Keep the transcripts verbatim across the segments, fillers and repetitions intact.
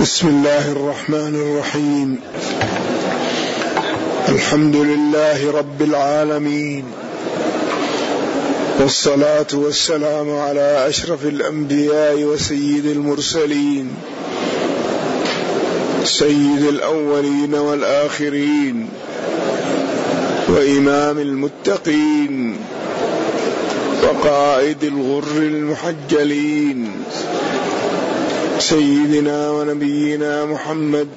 بسم الله الرحمن الرحيم. الحمد لله رب العالمين، والصلاة والسلام على أشرف الأنبياء وسيد المرسلين، سيد الأولين والآخرين، وإمام المتقين، وقائد الغر المحجلين، سيدنا ونبينا محمد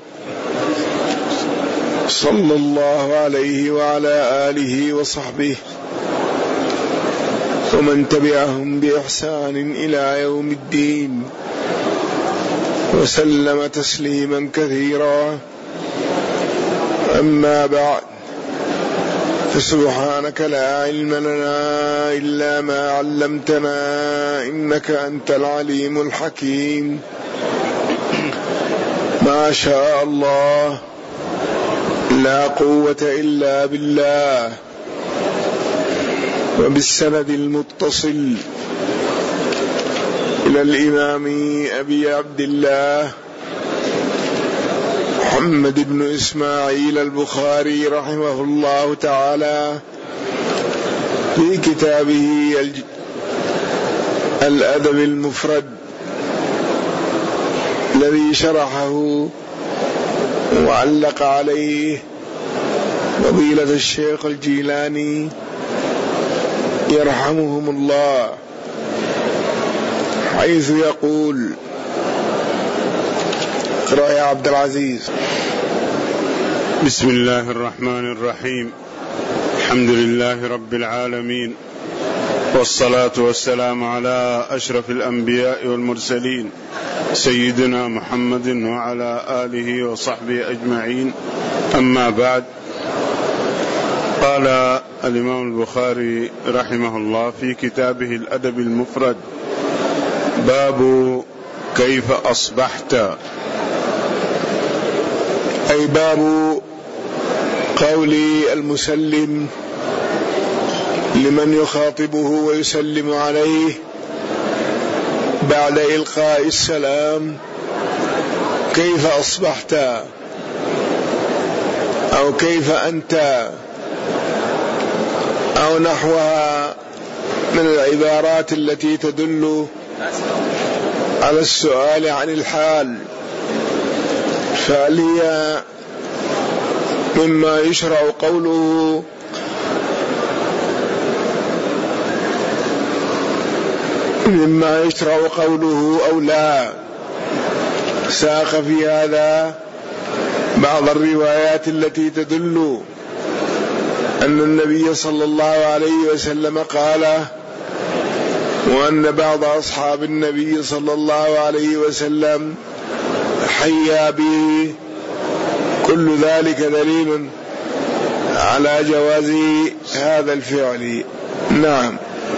صلى الله عليه وعلى آله وصحبه ومن تبعهم بإحسان إلى يوم الدين، وسلم تسليما كثيرا. أما بعد، فسبحانك لا علم لنا إلا ما علمتنا، إنك أنت العليم الحكيم. ما شاء الله، لا قوة إلا بالله. وبالسند المتصل إلى الإمام أبي عبد الله محمد بن إسماعيل البخاري رحمه الله تعالى في كتابه الأدب المفرد الذي شرحه وعلق عليه فضيلة الشيخ الجيلاني يرحمهم الله، حيث يقول: اقرأ يا عبد العزيز. بسم الله الرحمن الرحيم. الحمد لله رب العالمين، والصلاة والسلام على أشرف الأنبياء والمرسلين، سيدنا محمد وعلى آله وصحبه أجمعين. أما بعد، قال الإمام البخاري رحمه الله في كتابه الأدب المفرد: باب كيف أصبحت، أي باب قول المسلم لمن يخاطبه ويسلم عليه بعد إلقاء السلام: كيف أصبحت، أو كيف أنت، أو نحوها من العبارات التي تدل على السؤال عن الحال، فهل هي مما يشرع قوله مما يشرع قوله أو لا؟ ساق في هذا بعض الروايات التي تدل أن النبي صلى الله عليه وسلم قال، وأن بعض أصحاب النبي صلى الله عليه وسلم حيا به. كل ذلك دليل على جواز هذا الفعل. نعم.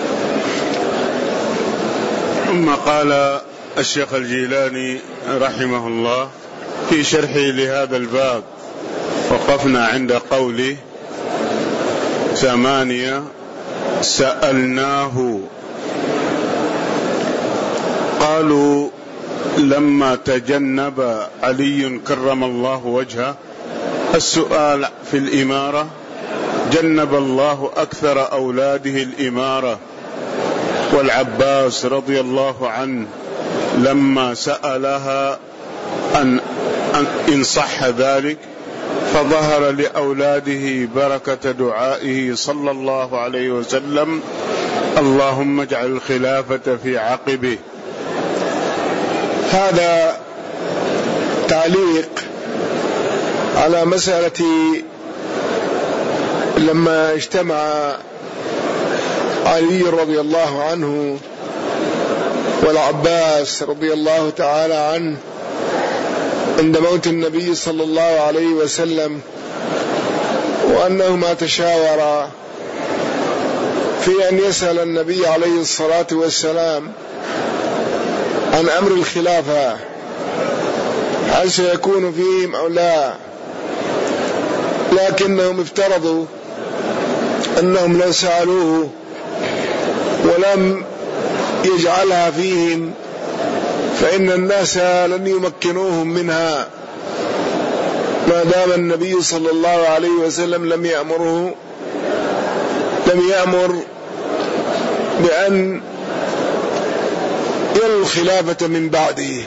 ثم قال الشيخ الجيلاني رحمه الله في شرحه لهذا الباب: وقفنا عند قوله: ثمانية سألناه. قالوا: لما تجنب علي كرم الله وجهه السؤال في الإمارة، جنب الله أكثر أولاده الإمارة. والعباس رضي الله عنه لما سألها أن إن صح ذلك، فظهر لأولاده بركة دعائه صلى الله عليه وسلم: اللهم اجعل الخلافة في عقبه. هذا تعليق على مسألة لما اجتمع علي رضي الله عنه والعباس رضي الله تعالى عنه عند موت النبي صلى الله عليه وسلم، وأنهما تشاورا في أن يسأل النبي عليه الصلاة والسلام عن أمر الخلافة، هل سيكون فيهم أو لا، لكنهم افترضوا أنهم لو سألوه ولم يجعلها فيهم فإن الناس لن يمكنوهم منها ما دام النبي صلى الله عليه وسلم لم يأمره لم يأمر بأن يلغوا الخلافة من بعده.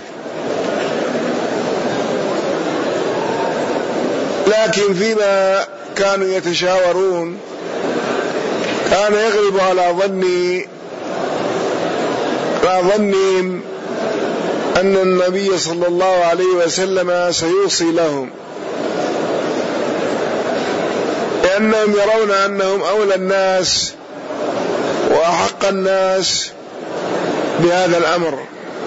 لكن فيما كانوا يتشاورون كان يغلب على ظني على ظنهم أن النبي صلى الله عليه وسلم سيوصي لهم، لأنهم يرون أنهم أولى الناس وأحق الناس بهذا الأمر،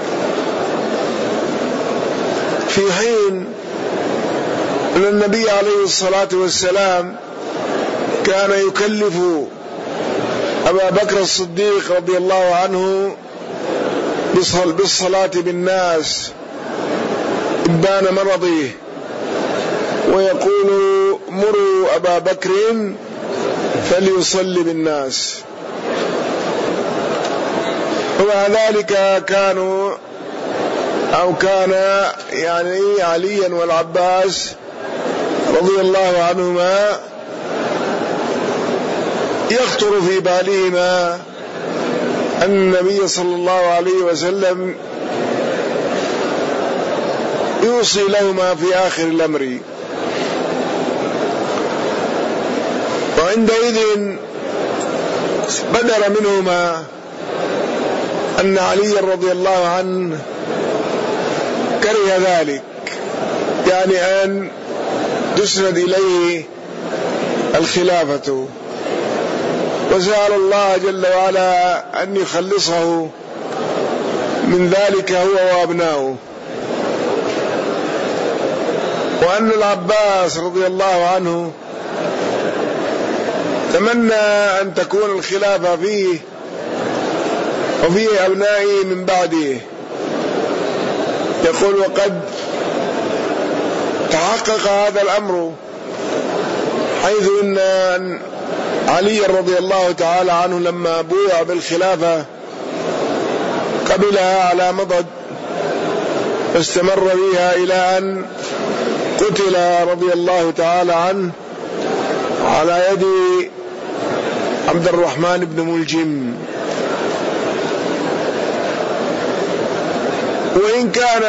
في حين أن النبي عليه الصلاة والسلام كان يكلف أبا بكر الصديق رضي الله عنه بالصلاة بالناس إبان مرضه، ويقول مروا أبا بكر فليصلي بالناس. ومع ذلك كانوا أو كان يعني عليا والعباس رضي الله عنهما يخطر في بالهما أن النبي صلى الله عليه وسلم يوصي لهما في آخر الأمر. وعندئذ بدر منهما أن علي رضي الله عنه كره ذلك، يعني أن تسند إليه الخلافة، وسأل الله جل وعلا أن يخلصه من ذلك هو وأبناؤه. وأن العباس رضي الله عنه تمنى أن تكون الخلافة فيه وفيه أبنائه من بعده، يقول وقد تحقق هذا الأمر، حيث إن علي رضي الله تعالى عنه لما بويع بالخلافة قبلها على مضض، فاستمر بها إلى أن قتل رضي الله تعالى عنه على يد عبد الرحمن بن ملجم. وإن كان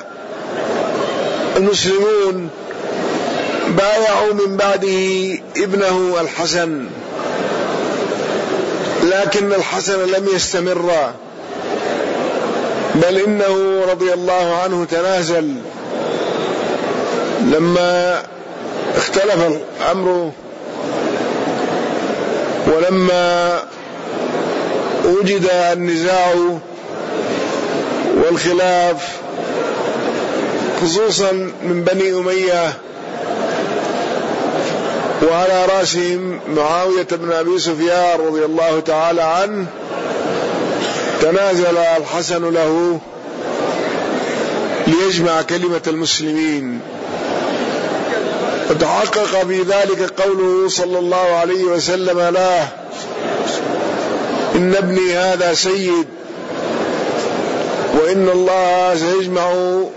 المسلمون بايعوا من بعده ابنه الحسن، لكن الحسن لم يستمر، بل إنه رضي الله عنه تنازل لما اختلف الأمر، ولما وجد النزاع والخلاف خصوصا من بني أمية وعلى رأسهم معاوية بن أبي سفيان رضي الله تعالى عنه، تنازل الحسن له ليجمع كلمة المسلمين. وتحقق في ذلك قوله صلى الله عليه وسلم له: إن ابني هذا سيد، وإن الله سيجمع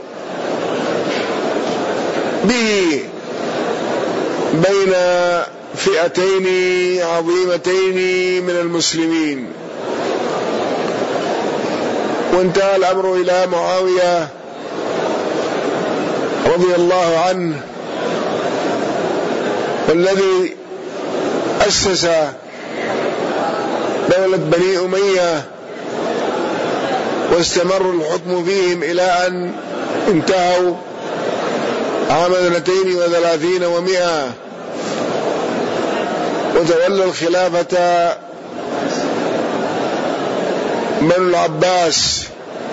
به بين فئتين عظيمتين من المسلمين. وانتهى الأمر إلى معاوية رضي الله عنه، والذي أسس دولة بني أمية واستمر الحكم فيهم إلى أن انتهوا عام اثنتين وثلاثين ومئة، وتولى الخلافة بنو العباس،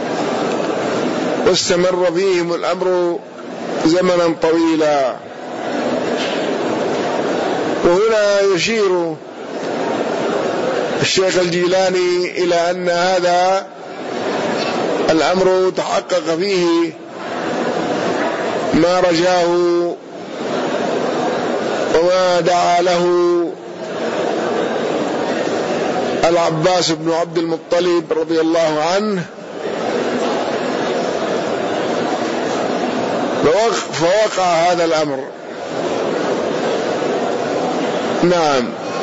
واستمر فيهم الأمر زمنا طويلا. وهنا يشير الشيخ الجيلاني إلى أن هذا الأمر تحقق فيه ما رجاه وما دعا له العباس بن عبد المطلب رضي الله عنه، فوقع هذا الأمر. نعم.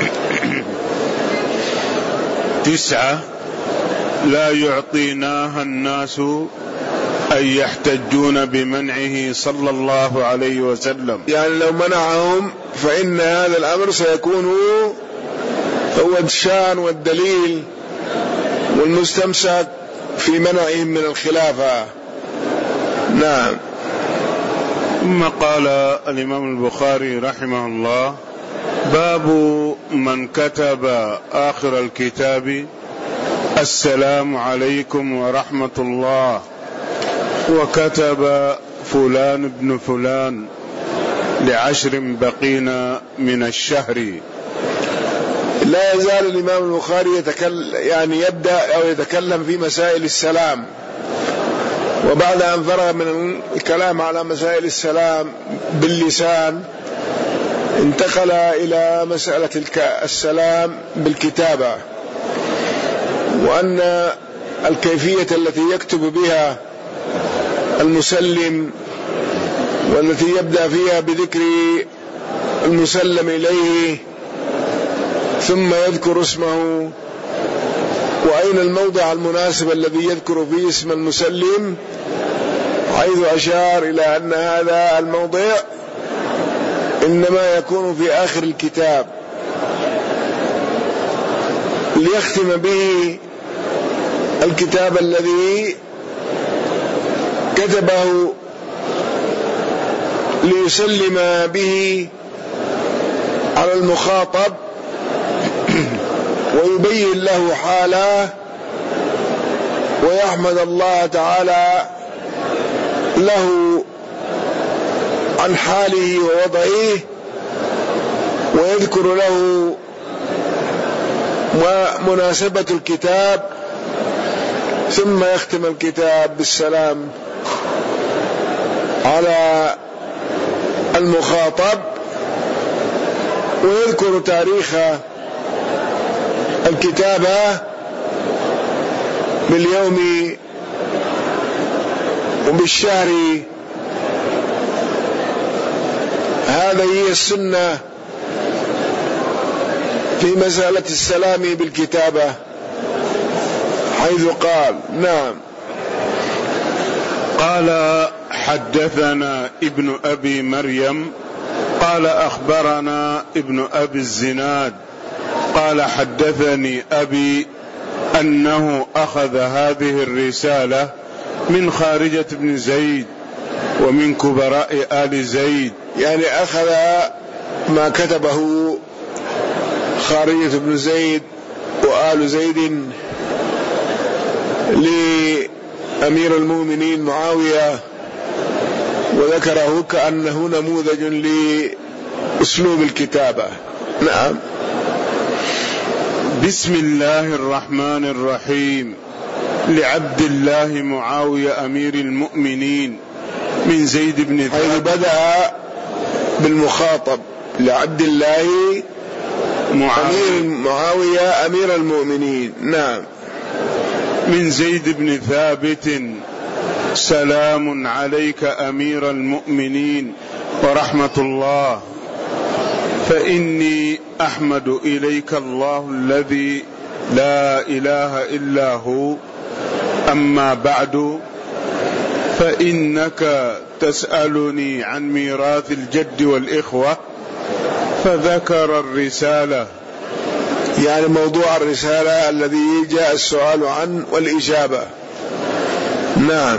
تسعة: لا يعطيناها الناس أن يحتجون بمنعه صلى الله عليه وسلم، يعني لو منعهم فإن هذا الأمر سيكون هو الشان والدليل والمستمسك في منعهم من الخلافة. نعم. ثم قال الإمام البخاري رحمه الله: باب من كتب آخر الكتاب السلام عليكم ورحمة الله، وكتب فلان ابن فلان لعشر بقين من الشهر. لا يزال الإمام البخاري يتكلم يعني يبدأ أو يتكلم في مسائل السلام، وبعد أن فرغ من الكلام على مسائل السلام باللسان انتقل إلى مسألة السلام بالكتابة، وأن الكيفية التي يكتب بها المسلم والتي يبدأ فيها بذكر المسلم إليه ثم يذكر اسمه، وأين الموضع المناسب الذي يذكر فيه اسم المسلم، حيث أشار إلى أن هذا الموضع إنما يكون في آخر الكتاب ليختم به الكتاب الذي كتبه ليسلم به على المخاطب ويبين له حاله ويحمد الله تعالى له عن حاله ووضعه، ويذكر له مناسبة الكتاب، ثم يختم الكتاب بالسلام على المخاطب، ويذكر تاريخ الكتابة باليوم وبالشهر. هذه هي السنة في مسألة السلام بالكتابة، حيث قال: نعم. قال: حدثنا ابن أبي مريم قال أخبرنا ابن أبي الزناد قال حدثني أبي أنه أخذ هذه الرسالة من خارجة بن زيد ومن كبراء آل زيد، يعني أخذ ما كتبه خارجة بن زيد وآل زيد لأمير المؤمنين معاوية، وذكره كأنه نموذج لأسلوب الكتابة. نعم. بسم الله الرحمن الرحيم. لعبد الله معاوية أمير المؤمنين من زيد بن ثابت. حيث بدأ بالمخاطب لعبد الله معاوية, معاوية أمير المؤمنين. نعم. من زيد بن ثابت: سلام عليك أمير المؤمنين ورحمة الله، فإني أحمد إليك الله الذي لا إله إلا هو، أما بعد فإنك تسألني عن ميراث الجد والإخوة، فذكر الرسالة، يعني موضوع الرسالة الذي جاء السؤال عنه والإجابة. نعم.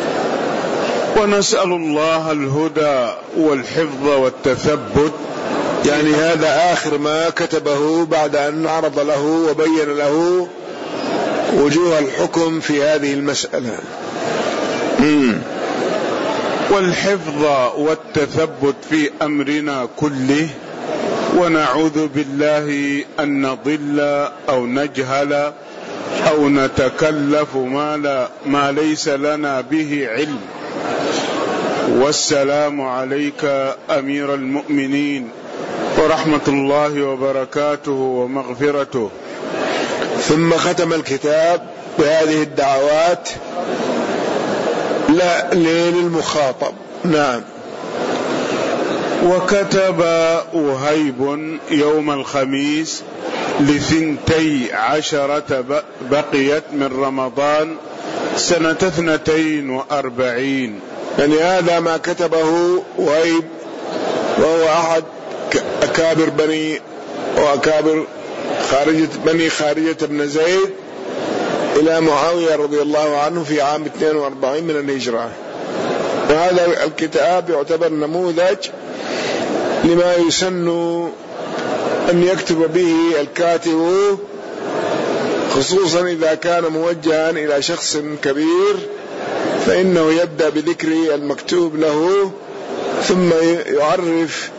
ونسأل الله الهدى والحفظ والتثبت، يعني هذا آخر ما كتبه بعد أن عرض له وبين له وجوه الحكم في هذه المسألة. مم. والحفظ والتثبت في أمرنا كله، ونعوذ بالله أن نضل أو نجهل أو نتكلف ما, لا ما ليس لنا به علم. والسلام عليك أمير المؤمنين ورحمة الله وبركاته ومغفرته. ثم ختم الكتاب بهذه الدعوات لا للمخاطب، نعم. وكتب وهيب يوم الخميس لثنتي عشرة بقيت من رمضان سنة اثنتين وأربعين. يعني هذا ما كتبه وهيب وهو أحد أكابر بني وأكابر خارجة بني خارجة بن زيد إلى معاوية رضي الله عنه في عام اثنين وأربعين من الهجرة. وهذا الكتاب يعتبر نموذج لما يسن أن يكتب به الكاتب، خصوصا إذا كان موجها إلى شخص كبير، فإنه يبدأ بذكر المكتوب له ثم يعرف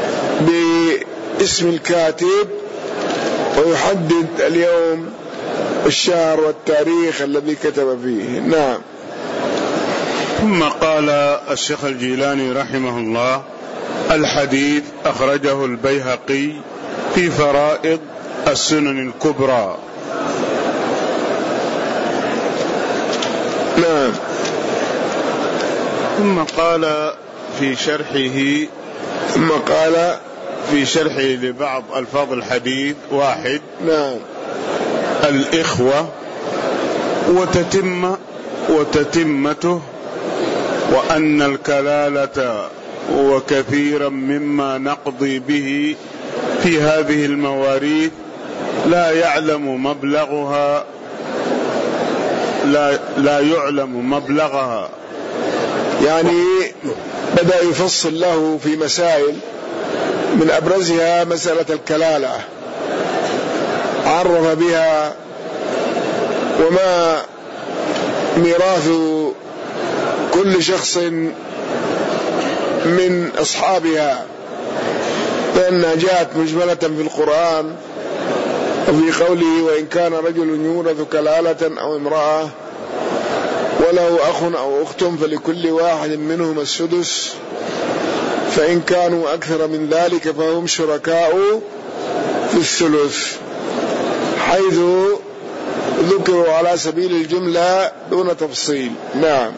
باسم الكاتب ويحدد اليوم الشهر والتاريخ الذي كتب فيه. نعم. ثم قال الشيخ الجيلاني رحمه الله: الحديث أخرجه البيهقي في فرائض السنن الكبرى. نعم. ثم قال في شرحه ثم قال في شرحه لبعض ألفاظ الحديث: واحد، نعم، الإخوة وتتم وتتمته، وأن الكلالة وكثيرا مما نقضي به في هذه المواريث لا يعلم مبلغها لا, لا يعلم مبلغها. يعني بدأ يفصل له في مسائل، من أبرزها مسألة الكلالة، عرف بها وما ميراث كل شخص من أصحابها، لأنها جاءت مجملة في القرآن وفي قوله: وإن كان رجل يورث كلالة أو امرأة وله أخ أو أخت فلكل واحد منهما السدس، فإن كانوا أكثر من ذلك فهم شركاء في الثلث، حيث ذكروا على سبيل الجملة دون تفصيل. نعم.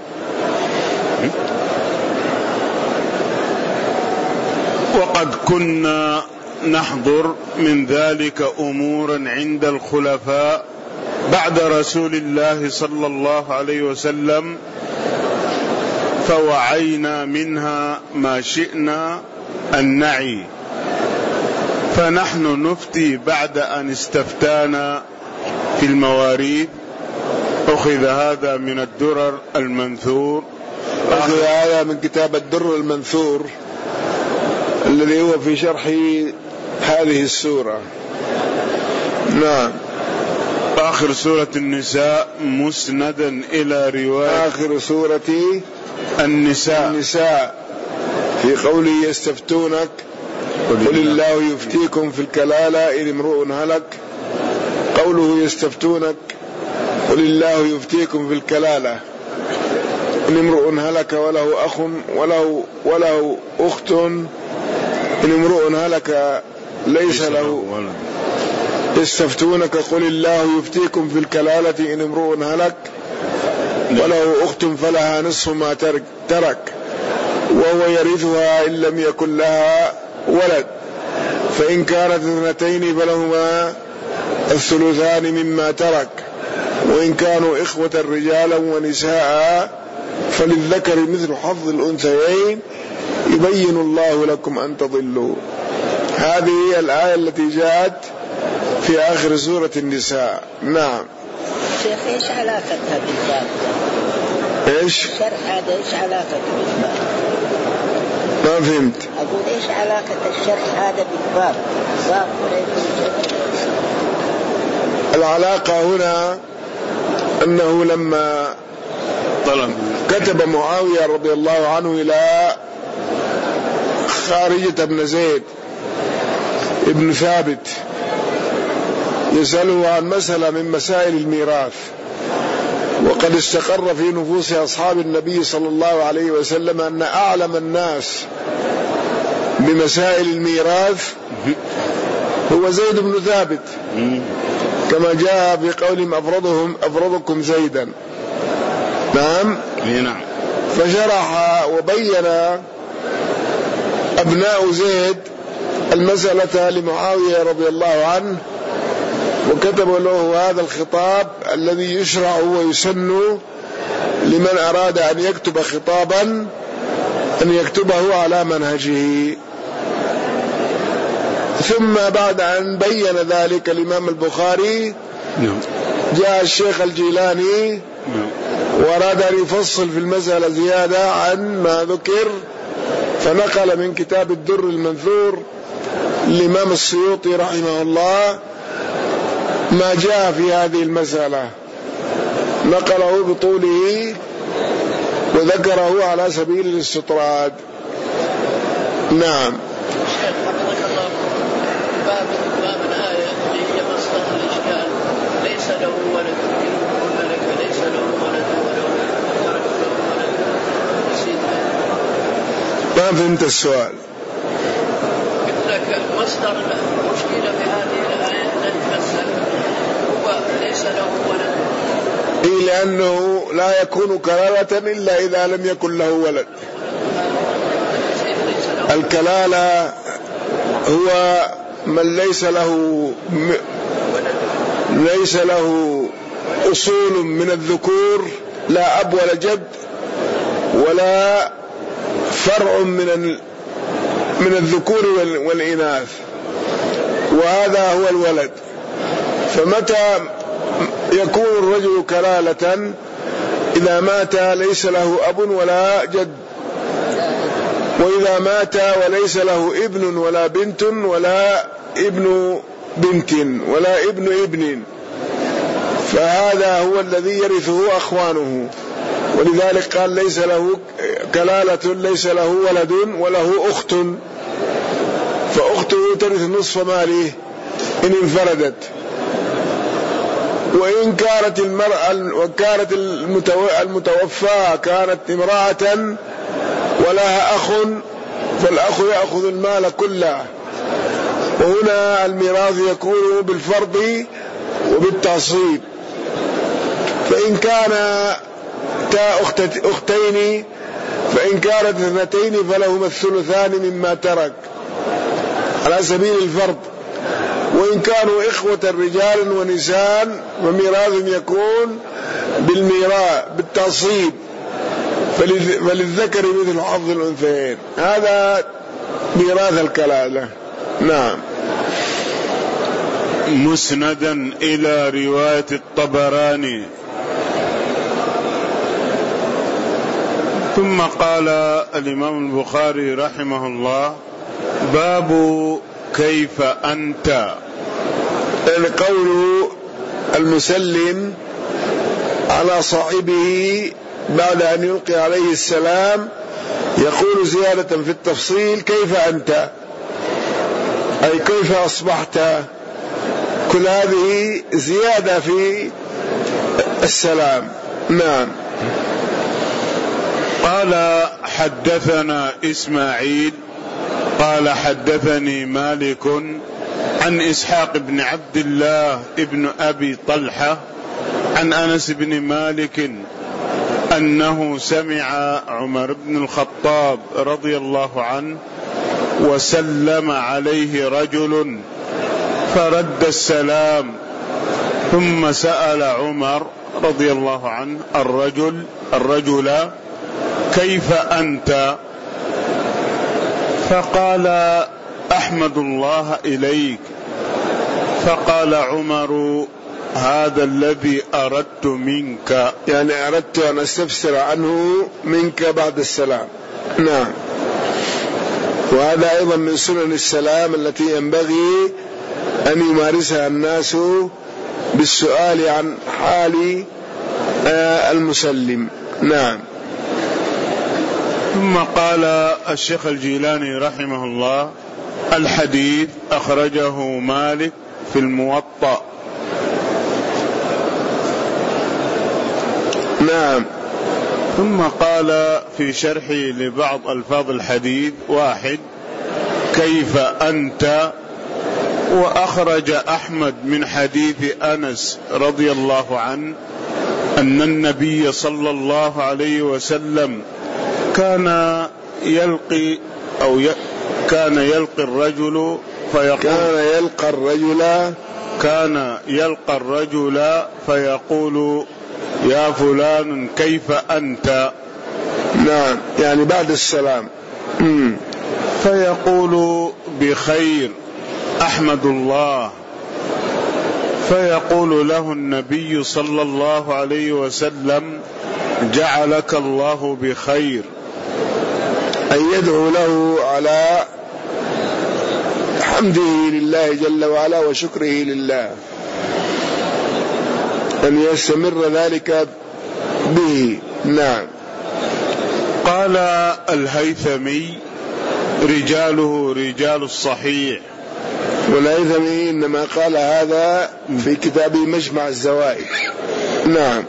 وقد كنا نحضر من ذلك أمورا عند الخلفاء بعد رسول الله صلى الله عليه وسلم، فوعينا منها ما شئنا أن نعي، فنحن نفتي بعد أن استفتانا في المواريث. أخذ هذا من الدرر المنثور، أخذ هذا من كتاب الدر المنثور الذي هو في شرح هذه السورة. نعم. آخر سورة النساء مسندا إلى رواية آخر سورة النساء, النساء في قوله: يستفتونك قل الله يفتيكم في الكلالة إن امرؤ هلك. قوله يستفتونك قل الله يفتيكم في الكلالة إن امرؤ هلك وله أخ وله, وله أخت، إن امرؤ هلك ليس له. يستفتونك قل الله يفتيكم في الكلالة إن امرؤ هلك وله أخت فلها نصف ما ترك, ترك وهو يرثها إن لم يكن لها ولد، فإن كانت اثنتين فلهما الثلثان مما ترك، وإن كانوا إخوة رجالا ونساء فللذكر مثل حظ الأنثيين يبين الله لكم أن تضلوا. هذه الآية التي جاءت في آخر سورة النساء. نعم. شيخ إيش علاقتها بالباب؟ إيش؟ الشرح هذا إيش علاقته بالباب؟ ما فهمت. أقول إيش علاقة الشرح هذا بالباب؟ باب العلاقة هنا أنه لما كتب معاوية رضي الله عنه إلى خارجة بن زيد ابن ثابت يسأله عن مسألة من مسائل الميراث، وقد استقر في نفوس أصحاب النبي صلى الله عليه وسلم أن أعلم الناس بمسائل الميراث هو زيد بن ثابت، كما جاء في قولهم: أفرضهم أفرضكم زيدا. نعم. نعم. فشرح وبين أبناء زيد المسألة لمعاوية رضي الله عنه، وكتب له هذا الخطاب الذي يشرع ويسن لمن أراد أن يكتب خطابا أن يكتبه على منهجه. ثم بعد أن بين ذلك الإمام البخاري جاء الشيخ الجيلاني وأراد أن يفصل في المسألة زيادة عن ما ذكر، فنقل من كتاب الدر المنثور للإمام السيوطي رحمه الله ما جاء في هذه المسألة، نقله بطوله وذكره على سبيل الاستطراد. نعم. باب باب الآية اللي هي مصدر الإشكال، ليس له ولد وملك ليس له ولد ولو ترك له ولد نسيت. ما فهمت السؤال. قلت لك مصدر المشكلة في هذه الآية التي تفسر هو ليس له ولد. إيه، لأنه لا يكون كلالة إلا إذا لم يكن له ولد. الكلالة هو من ليس له ليس له أصول من الذكور، لا أب ولا جد ولا فرع من من الذكور والإناث، وهذا هو الولد. فمتى يكون الرجل كلالة؟ إذا مات ليس له أب ولا جد، وإذا مات وليس له ابن ولا بنت ولا ابن بنت ولا ابن ابن، فهذا هو الذي يرثه أخوانه. ولذلك قال ليس له كلالة، ليس له ولد وله أخت، فأخته ترث نصف ماله إن انفردت. وإن كانت المرأة وكانت المتوفاة كانت امرأة ولها أخ، فالأخ يأخذ المال كله. وهنا الميراث يكون بالفرض وبالتعصيب. فإن كان تا أختين فإن كانت اثنتين فلهما الثلثان مما ترك على سبيل الفرض. وإن كانوا إخوة رجال ونساء وميراث يكون بالميراث بالتعصيب، فللذكر مثل حظ الأنثيين. هذا ميراث الكلالة. نعم. مسندا إلى رواية الطبراني. ثم قال الإمام البخاري رحمه الله: باب كيف أنت. القول المسلم على صاحبه بعد أن يلقي عليه السلام يقول زيادة في التفصيل: كيف أنت، أي كيف أصبحت. كل هذه زيادة في السلام. نعم. قال: حدثنا إسماعيل قال حدثني مالك عن إسحاق بن عبد الله ابن أبي طلحة عن أنس بن مالك أنه سمع عمر بن الخطاب رضي الله عنه وسلم عليه رجل فرد السلام، ثم سأل عمر رضي الله عنه الرجل الرجل: كيف أنت؟ فقال: أحمد الله إليك. فقال عمر: هذا الذي أردت منك، يعني أردت أن أستفسر عنه منك بعد السلام. نعم. وهذا أيضا من سنن السلام التي ينبغي أن يمارسها الناس بالسؤال عن حال المسلم. نعم. ثم قال الشيخ الجيلاني رحمه الله: الحديث أخرجه مالك في الموطأ. نعم. ثم قال في شرحه لبعض ألفاظ الحديث: واحد: كيف أنت. وأخرج أحمد من حديث أنس رضي الله عنه أن النبي صلى الله عليه وسلم كان يلقي أو ي... كان يلقي الرجل فيقول كان يلقى الرجل كان يلقى الرجل فيقول يا فلان كيف أنت؟ نعم، يعني بعد السلام. مم. فيقول بخير أحمد الله، فيقول له النبي صلى الله عليه وسلم جعلك الله بخير، أن يدعو له على حمده لله جل وعلا وشكره لله، أن يستمر ذلك به. نعم. قال الهيثمي رجاله رجال الصحيح، والهيثمي إنما قال هذا في كتابه مجمع الزوائد. نعم.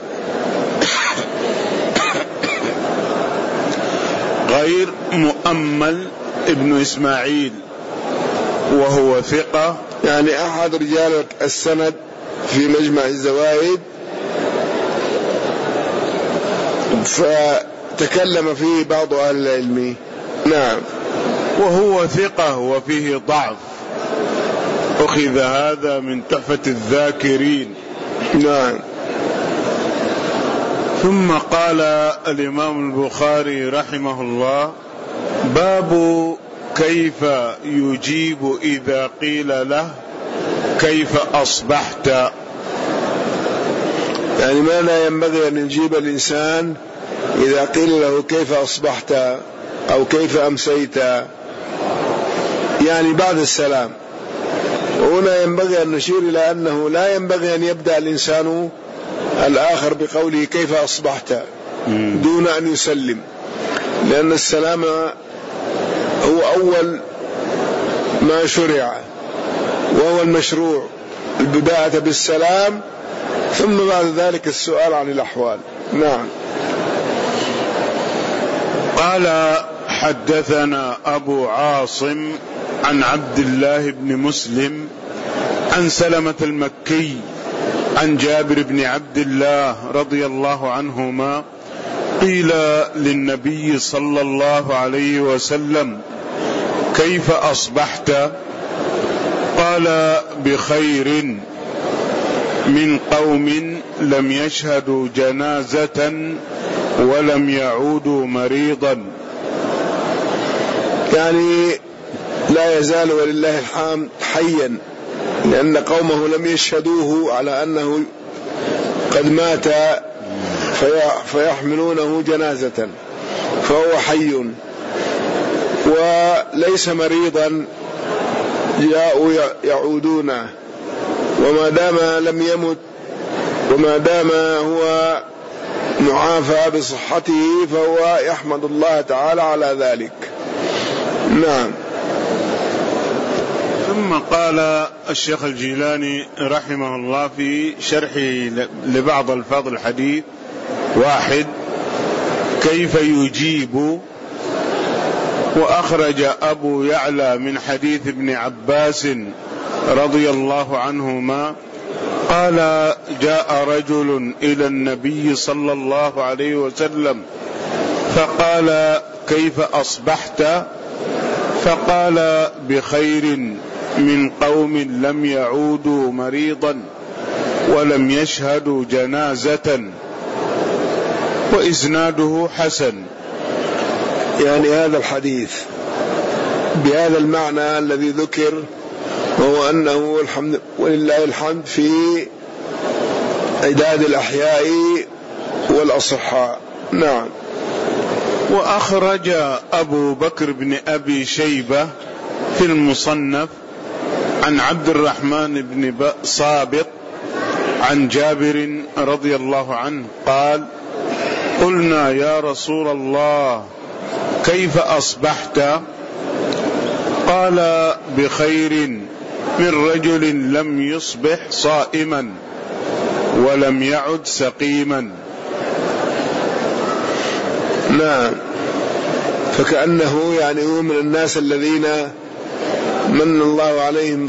غير مؤمل ابن إسماعيل وهو ثقة، يعني أحد رجال السند في مجمع الزوائد، فتكلم فيه بعض أهل العلم. نعم. وهو ثقة وفيه ضعف، أخذ هذا من تحفة الذاكرين. نعم. ثم قال الإمام البخاري رحمه الله باب كيف يجيب إذا قيل له كيف أصبحت، يعني ماذا ينبغي أن يجيب الإنسان إذا قيل له كيف أصبحت أو كيف أمسيت، يعني بعد السلام. وهنا ينبغي أن نشير إلى أنه لا ينبغي أن يبدأ الإنسان الآخر بقوله كيف أصبحت دون أن يسلم، لأن السلام هو أول ما شرع وهو المشروع، البداية بالسلام ثم بعد ذلك السؤال عن الأحوال. نعم. قال حدثنا أبو عاصم عن عبد الله بن مسلم عن سلمة المكي عن جابر بن عبد الله رضي الله عنهما قيل للنبي صلى الله عليه وسلم كيف أصبحت؟ قال بخير من قوم لم يشهدوا جنازة ولم يعودوا مريضا، يعني لا يزال ولله الحمد حيا، لأن قومه لم يشهدوه على أنه قد مات فيحملونه جنازة، فهو حي وليس مريضا جاءوا يعودونه، وما دام لم يمت وما دام هو معافى بصحته فهو يحمد الله تعالى على ذلك. نعم. ثم قال الشيخ الجيلاني رحمه الله في شرحه لبعض الفاظ الحديث: واحد، كيف يجيب؟ وأخرج أبو يعلى من حديث ابن عباس رضي الله عنهما قال: جاء رجل إلى النبي صلى الله عليه وسلم فقال: كيف أصبحت؟ فقال: بخير من قوم لم يعودوا مريضا ولم يشهدوا جنازة. وإسناده حسن. يعني هذا الحديث بهذا المعنى الذي ذكر، وهو أنه الحمد ولله الحمد في عداد الأحياء والأصحاء. نعم. وأخرج أبو بكر بن أبي شيبة في المصنف عن عبد الرحمن بن صابط عن جابر رضي الله عنه قال: قلنا يا رسول الله كيف أصبحت؟ قال: بخير من رجل لم يصبح صائما ولم يعد سقيما. نعم. فكأنه يعني هو من الناس الذين من الله عليهم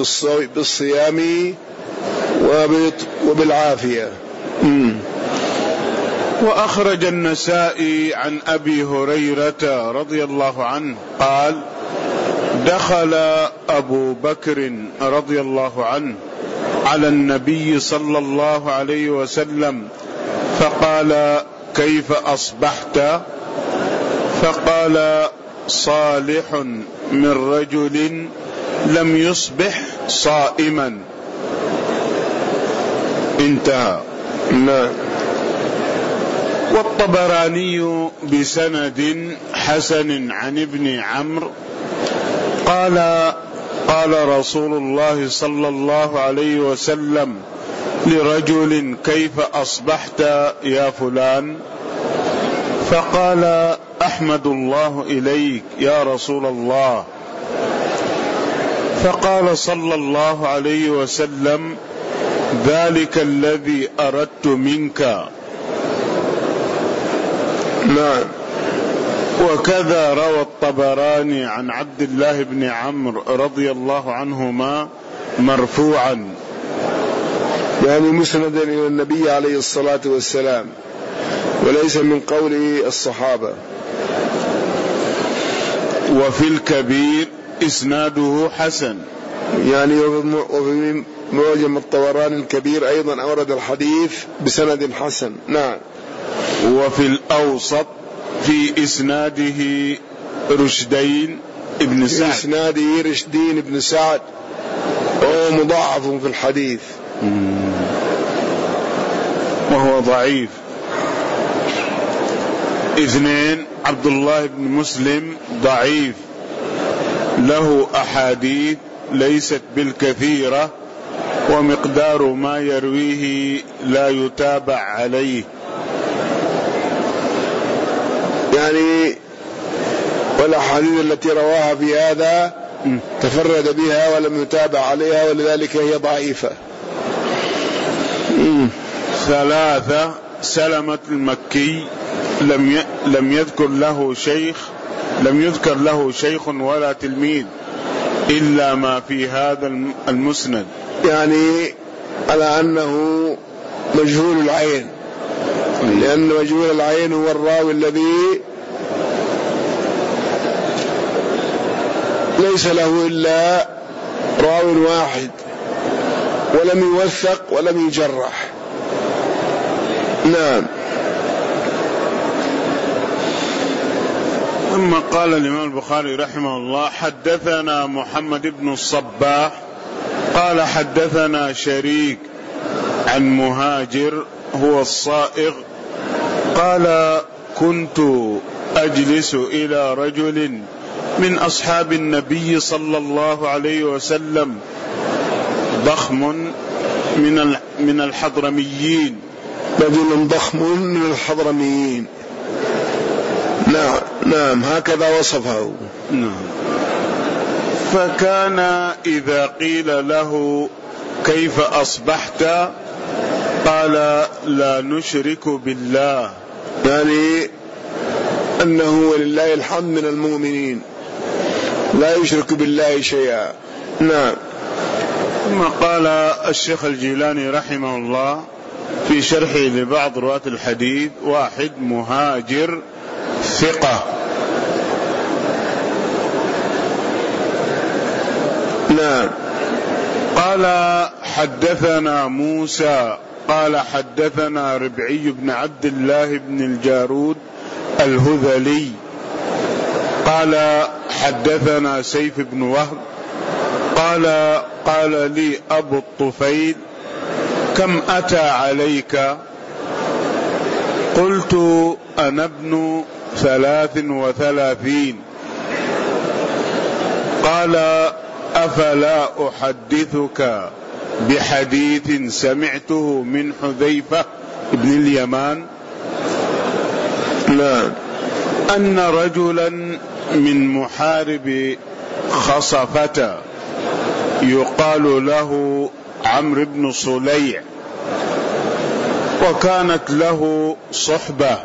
بالصيام وبالعافية. وأخرج النسائي عن أبي هريرة رضي الله عنه قال: دخل أبو بكر رضي الله عنه على النبي صلى الله عليه وسلم فقال: كيف أصبحت؟ فقال: صالح من رجل لم يصبح صائما. انتهى. نعم. والطبراني بسند حسن عن ابن عمرو قال: قال رسول الله صلى الله عليه وسلم لرجل: كيف أصبحت يا فلان؟ فقال: أحمد الله إليك يا رسول الله. فقال صلى الله عليه وسلم: ذلك الذي أردت منك. نعم. وكذا روى الطبراني عن عبد الله بن عمرو رضي الله عنهما مرفوعا، يعني مسندا إلى النبي عليه الصلاة والسلام، وليس من قول الصحابة. وفي الكبير إسناده حسن، يعني وفي معجم الطبراني الكبير أيضا أورد الحديث بسند حسن. نعم. وفي الأوسط في إسناده رشدين ابن سعد، في إسناده رشدين ابن سعد وهو مضاعف في الحديث وهو ضعيف. اثنين: عبد الله بن مسلم ضعيف، له أحاديث ليست بالكثيرة، ومقدار ما يرويه لا يتابع عليه. يعني والأحاديث التي رواها في هذا تفرد بها ولم يتابع عليها، ولذلك هي ضعيفة. ثلاثة: سلمة المكي لم لم يذكر له شيخ لم يذكر له شيخ ولا تلميذ إلا ما في هذا المسند، يعني على أنه مجهول العين، لأن مجهول العين هو الراوي الذي ليس له إلا راوي واحد ولم يوثق ولم يجرح. نعم. ثم قال الإمام البخاري رحمه الله: حدثنا محمد بن الصباح قال حدثنا شريك عن مهاجر هو الصائغ قال: كنت أجلس إلى رجل من أصحاب النبي صلى الله عليه وسلم ضخم من من الحضرميين، رجل ضخم من الحضرميين. نعم نعم هكذا وصفه. نعم. فكان إذا قيل له: كيف أصبحت؟ قال: لا نشرك بالله، يعني أنه ولله الحمد من المؤمنين لا يشرك بالله شيئا. نعم. ثم قال الشيخ الجيلاني رحمه الله في شرحه لبعض رواة الحديث: واحد: مهاجر ثقة. نعم. قال: حدثنا موسى قال حدثنا ربعي بن عبد الله بن الجارود الهذلي قال حدثنا سيف بن وهب قال: قال لي أبو الطفيل: كم أتى عليك؟ قلت: أنا ابن ثلاث وثلاثين. قال: أفلا أحدثك بحديث سمعته من حذيفة بن اليمان؟ نعم. أن رجلا من محارب خصفة يقال له عمرو بن صليع، وكانت له صحبة،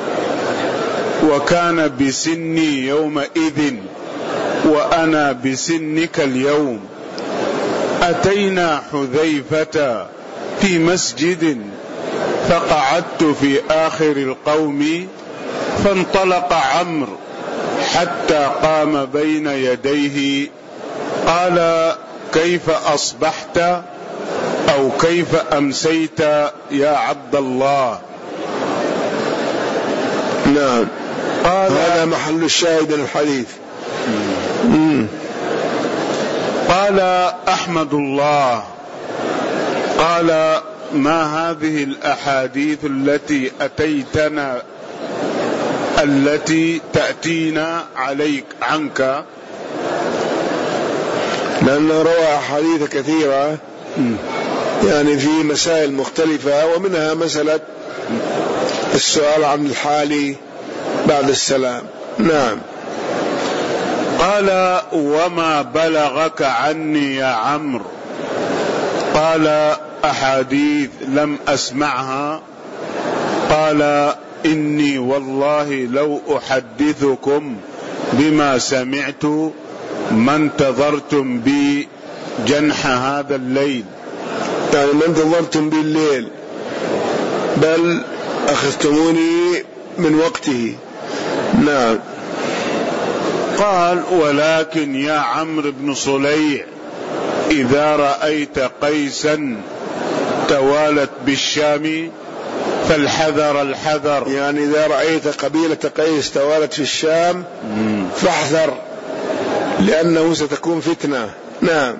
وكان بسني يومئذ وأنا بسنك اليوم، أتينا حذيفة في مسجد فقعدت في آخر القوم فانطلق عمرو حتى قام بين يديه قال كيف أصبحت أو كيف أمسيت يا عبد الله؟ نعم. قال هذا محل الشاهد الحديث. قال أحمد الله. قال ما هذه الأحاديث التي أتيتنا التي تأتينا عليك عنك؟ لأنه روى أحاديث كثيرة يعني في مسائل مختلفة، ومنها مسألة السؤال عن الحال بعد السلام. نعم. قال وما بلغك عني يا عمرو؟ قال أحاديث لم أسمعها. قال إني والله لو أحدثكم بما سمعت ما انتظرتم بي جنح هذا الليل، يعني ما انتظرتم بي الليل بل أخذتموني من وقته. نعم. قال ولكن يا عمرو بن صليع إذا رأيت قيسا توالت بالشام فالحذر الحذر، يعني إذا رأيت قبيلة قيس توالت في الشام فاحذر لأنه ستكون فتنة. نعم.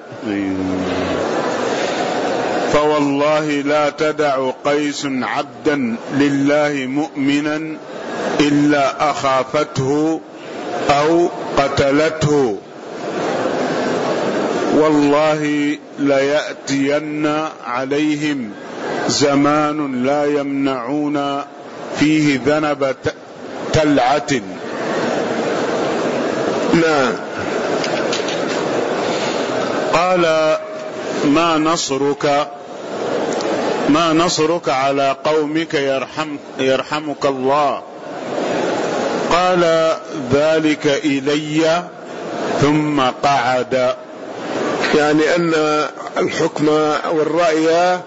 فوالله لا تدع قيس عبدا لله مؤمنا إلا أخافته أو قتلته، والله ليأتين عليهم زمان لا يمنعون فيه ذنب تلعة. نعم. قال ما نصرك ما نصرك على قومك يرحم يرحمك الله؟ قال ذلك إلي ثم قعد، يعني أن الحكم والرأي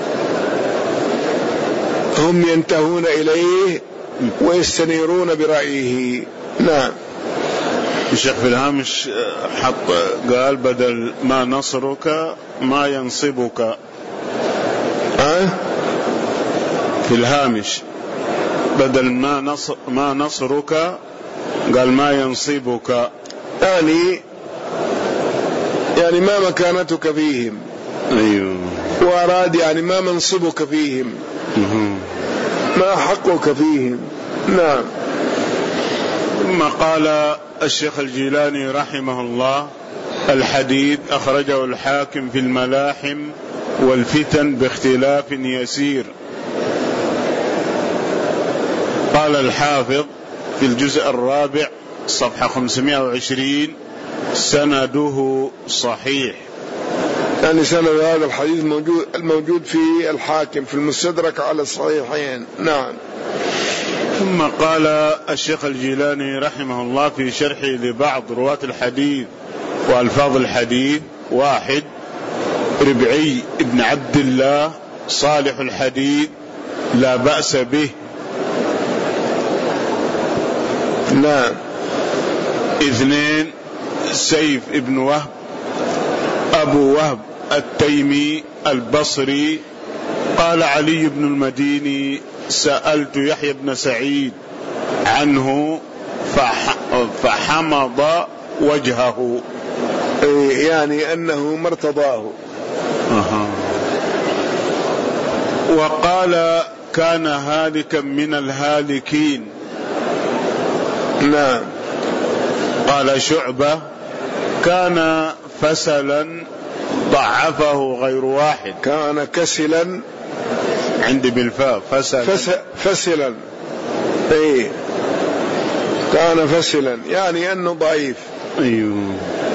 هم ينتهون إليه ويستنيرون برأيه. نعم. الشيخ في الهامش حط قال بدل ما نصرك ما ينصبك. أه؟ في الهامش بدل ما نصر ما نصرك قال ما ينصبك، يعني يعني ما مكانتك فيهم. أيوه. وأراد يعني ما منصبك فيهم، ما حقك فيهم. نعم. ثم قال الشيخ الجيلاني رحمه الله الحديث أخرجه الحاكم في الملاحم والفتن باختلاف يسير. قال الحافظ في الجزء الرابع صفحة خمسمائة وعشرين سنده صحيح، يعني سند هذا الحديث موجود الموجود في الحاكم في المستدرك على الصحيحين. نعم. ثم قال الشيخ الجيلاني رحمه الله في شرحه لبعض رواة الحديث وألفاظ الحديث: واحد، ربعي ابن عبد الله صالح الحديث لا بأس به. نعم. اثنين، سيف ابن وهب أبو وهب التيمي البصري. قال علي بن المديني: سألت يحيى بن سعيد عنه فحمض وجهه، يعني أنه ما ارتضاه. أه. وقال: كان هالكا من الهالكين. نعم. قال شعبة: كان فسلا ضعفه غير واحد. كان كسلا عندي بالفاء فسلا فس... فسلا اي كان فسلا يعني أنه ضعيف. أيوه.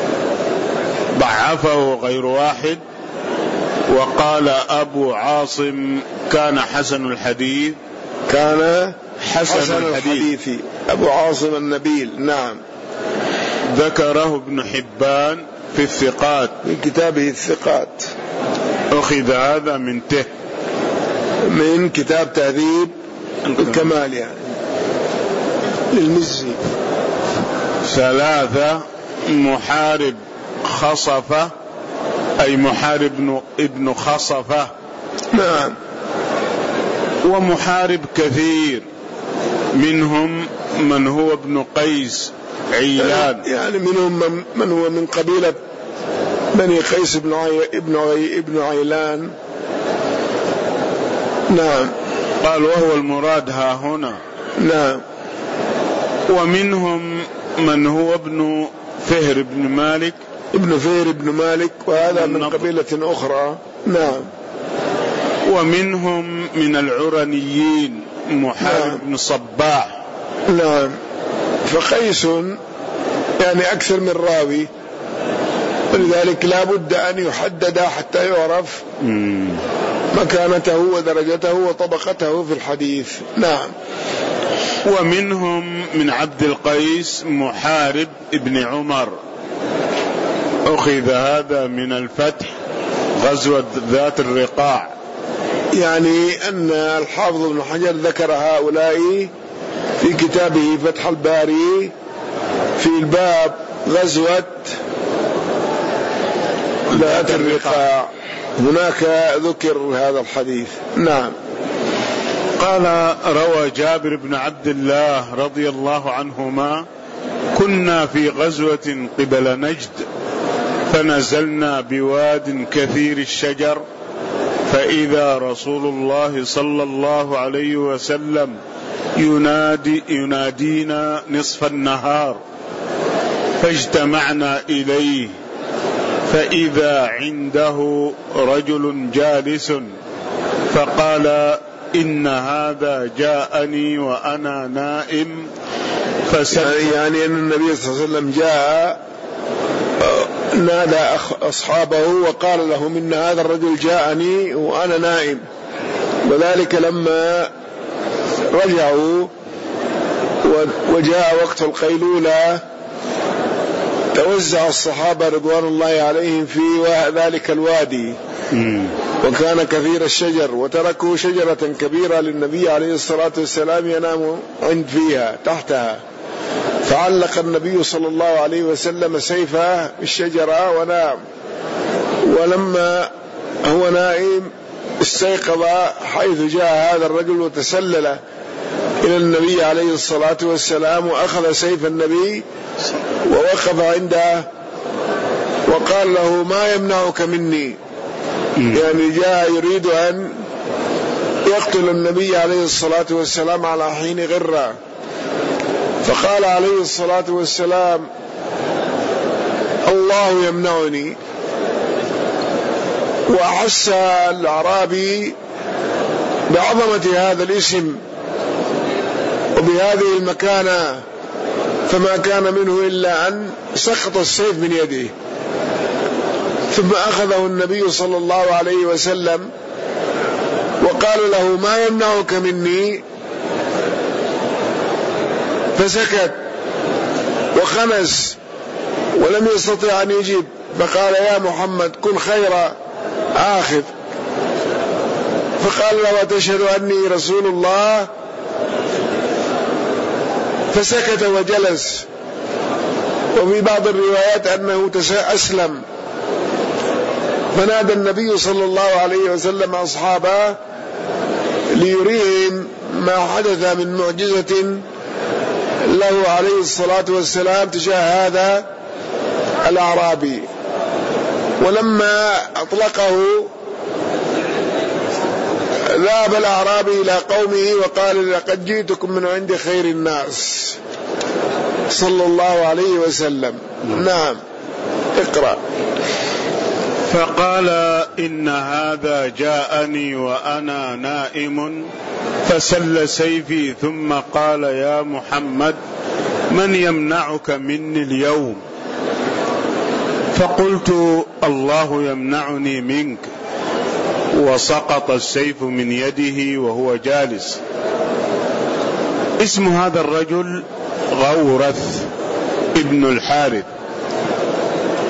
ضعفه غير واحد. وقال أبو عاصم: كان حسن الحديث. كان حسن, حسن الحديث. الحديث أبو عاصم النبيل. نعم. ذكره ابن حبان في الثقات من كتابه الثقات. أخذ هذا من ته. من كتاب تهذيب الكمال يعني للمزي. ثلاثة محارب خصفة، أي محارب ابن خصفة. نعم. ومحارب كثير، منهم من هو ابن قيس عيلان، يعني منهم من هو من قبيلة بني قيس بن عي... ابن عي... ابن عيلان. نعم. قال وهو المراد ها هنا. نعم. ومنهم من هو ابن فهر بن مالك، ابن فهر بن مالك، وهذا من قبيلة أخرى. نعم. ومنهم من العرنيين محارب نعم. بن صباح. نعم. فقيس يعني أكثر من راوي، ولذلك لا بد أن يحدد حتى يعرف مم. مكانته ودرجته وطبقته في الحديث. نعم. ومنهم من عبد القيس محارب ابن عمر، أخذ هذا من الفتح، غزوة ذات الرقاع. يعني أن الحافظ ابن حجر ذكر هؤلاء في كتابه فتح الباري في الباب غزوة ذات الرقاع، هناك ذكر هذا الحديث. نعم. قال روى جابر بن عبد الله رضي الله عنهما: كنا في غزوة قبل نجد، فنزلنا بواد كثير الشجر، فإذا رسول الله صلى الله عليه وسلم ينادي ينادينا نصف النهار، فاجتمعنا إليه، فإذا عنده رجل جالس، فقال: إن هذا جاءني وأنا نائم فسأل. يعني أن النبي صلى الله عليه وسلم جاء نادى أصحابه وقال لهم: إن هذا الرجل جاءني وأنا نائم. وذلك لما رجعوا وجاء وقت القيلولة توزع الصحابة رضوان الله عليهم في ذلك الوادي، وكان كثير الشجر، وتركوا شجرة كبيرة للنبي عليه الصلاة والسلام ينام عند فيها تحتها، فعلق النبي صلى الله عليه وسلم سيفه بالشجرة ونام. ولما هو نائم استيقظ حيث جاء هذا الرجل وتسلل إلى النبي عليه الصلاة والسلام، وأخذ سيف النبي ووقف عنده وقال له: ما يمنعك مني؟ يعني جاء يريد أن يقتل النبي عليه الصلاة والسلام على حين غرة. فقال عليه الصلاة والسلام: الله يمنعني. وأحس الأعرابي بعظمة هذا الاسم وبهذه المكانة، فما كان منه إلا أن سقط السيف من يده، ثم أخذه النبي صلى الله عليه وسلم وقال له: ما يمنعك مني؟ فسكت وخنس ولم يستطع أن يجيب، فقال: يا محمد كن خير آخذ. فقال له: وتشهد أني رسول الله؟ فسكت وجلس. وفي بعض الروايات أنه أسلم. فنادى النبي صلى الله عليه وسلم أصحابه ليريهم ما حدث من معجزة له عليه الصلاة والسلام تجاه هذا الأعرابي. ولما أطلقه ذهب الأعرابي إلى قومه وقال: لقد جئتكم من عند خير الناس صلى الله عليه وسلم. نعم. اقرأ. فقال: إن هذا جاءني وأنا نائم، فسل سيفي، ثم قال: يا محمد من يمنعك مني اليوم؟ فقلت: الله يمنعني منك. وسقط السيف من يده وهو جالس. اسم هذا الرجل غورث ابن الحارث،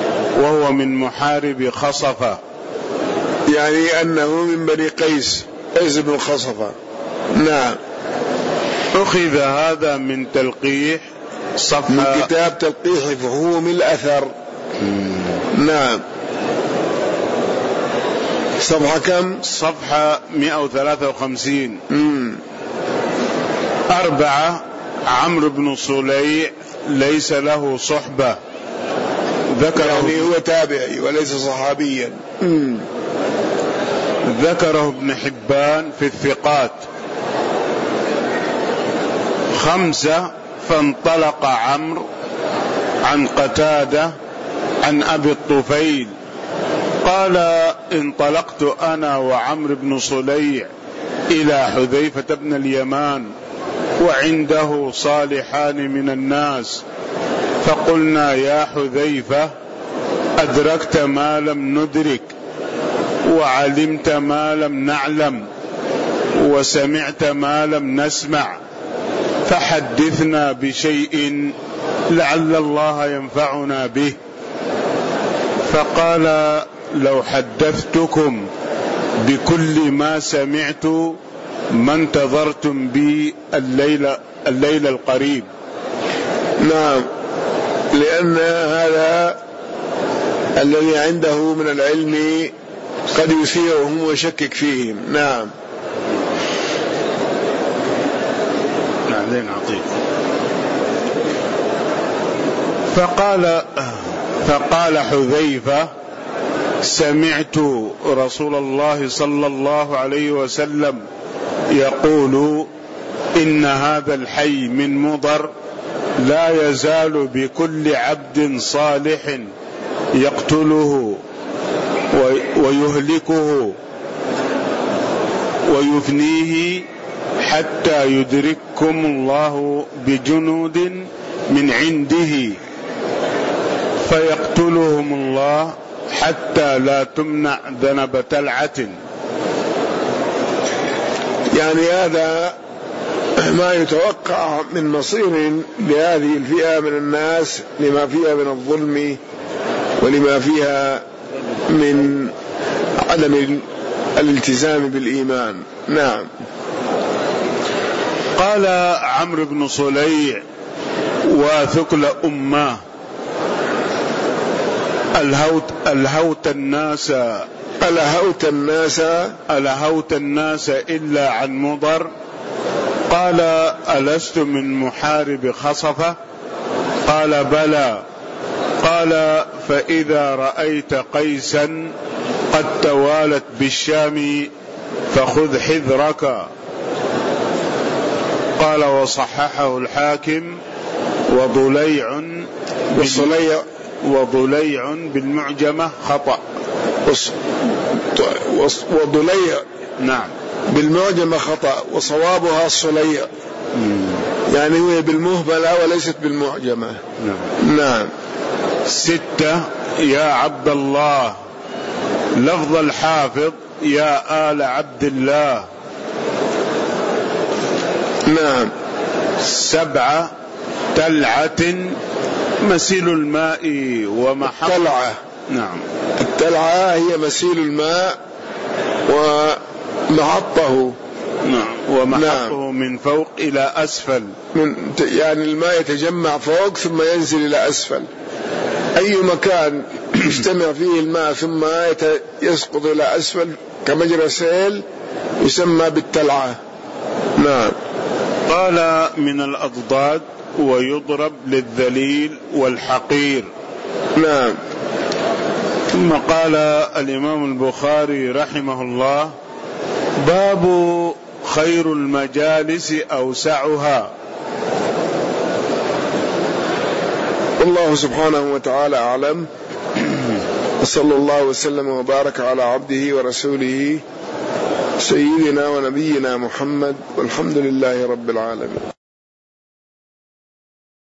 وهو من محارب خصفة، يعني أنه من بني قيس. قيس بن خصفة. نعم. أخذ هذا من تلقيح صفحة من كتاب تلقيح فهوم الأثر. نعم. صفحة كم؟ صفحة مئة وثلاثة وخمسين. مم. أربعة. عمرو بن صليع ليس له صحبة، ذكره يعني هو تابعي وليس صحابيا. مم. ذكره ابن حبان في الثقات. خمسة. فانطلق عمرو عن قتادة عن أبي الطفيل قال انطلقت أنا وعمرو بن صليع إلى حذيفة بن اليمان وعنده صالحان من الناس، فقلنا يا حذيفة أدركت ما لم ندرك وعلمت ما لم نعلم وسمعت ما لم نسمع، فحدثنا بشيء لعل الله ينفعنا به. فقال لو حدثتكم بكل ما سمعت ما انتظرتم بي الليل, الليل القريب. نعم، لأن هذا الذي عنده من العلم قد يثيرهم ويشكك فيهم. نعم. فقال فقال حذيفة سمعت رسول الله صلى الله عليه وسلم يقول إن هذا الحي من مضر لا يزال بكل عبد صالح يقتله ويهلكه ويفنيه حتى يدرككم الله بجنود من عنده فيقتلهم الله حتى لا تمنع ذنب تلعة. يعني هذا ما يتوقع من مصير لهذه الفئة من الناس لما فيها من الظلم ولما فيها من عدم الالتزام بالإيمان. نعم. قال عمرو بن صليع وثقل أمه الهوت, الهوت الناس الهوت الناس الهوت الناس إلا عن مضر. قال ألست من محارب خصفة؟ قال بلى. قال فإذا رأيت قيسا قد توالت بالشام فخذ حذرك. قال وصححه الحاكم وضليع والصليع وضليع بالمعجمة خطأ. وضليع نعم بالمعجمة خطأ وصوابها الصليع، يعني هي بالمهملة وليست بالمعجمة. نعم. نعم. ستة. يا عبد الله لفظ الحافظ يا آل عبد الله. نعم. سبعة. تلعة مسيل الماء ومحط. التلعة. نعم. التلعة هي مسيل الماء ومحطه. نعم. ومحطه نعم. من فوق إلى أسفل، من يعني الماء يتجمع فوق ثم ينزل إلى أسفل. أي مكان يجتمع فيه الماء ثم يسقط إلى أسفل كمجرى سيل يسمى بالتلعة. نعم. قال من الأضداد ويضرب للذليل والحقير. نعم. ثم قال الإمام البخاري رحمه الله باب خير المجالس أوسعها. الله سبحانه وتعالى أعلم، وصلى الله وسلم وبارك على عبده ورسوله سيدنا ونبينا محمد، والحمد لله رب العالمين.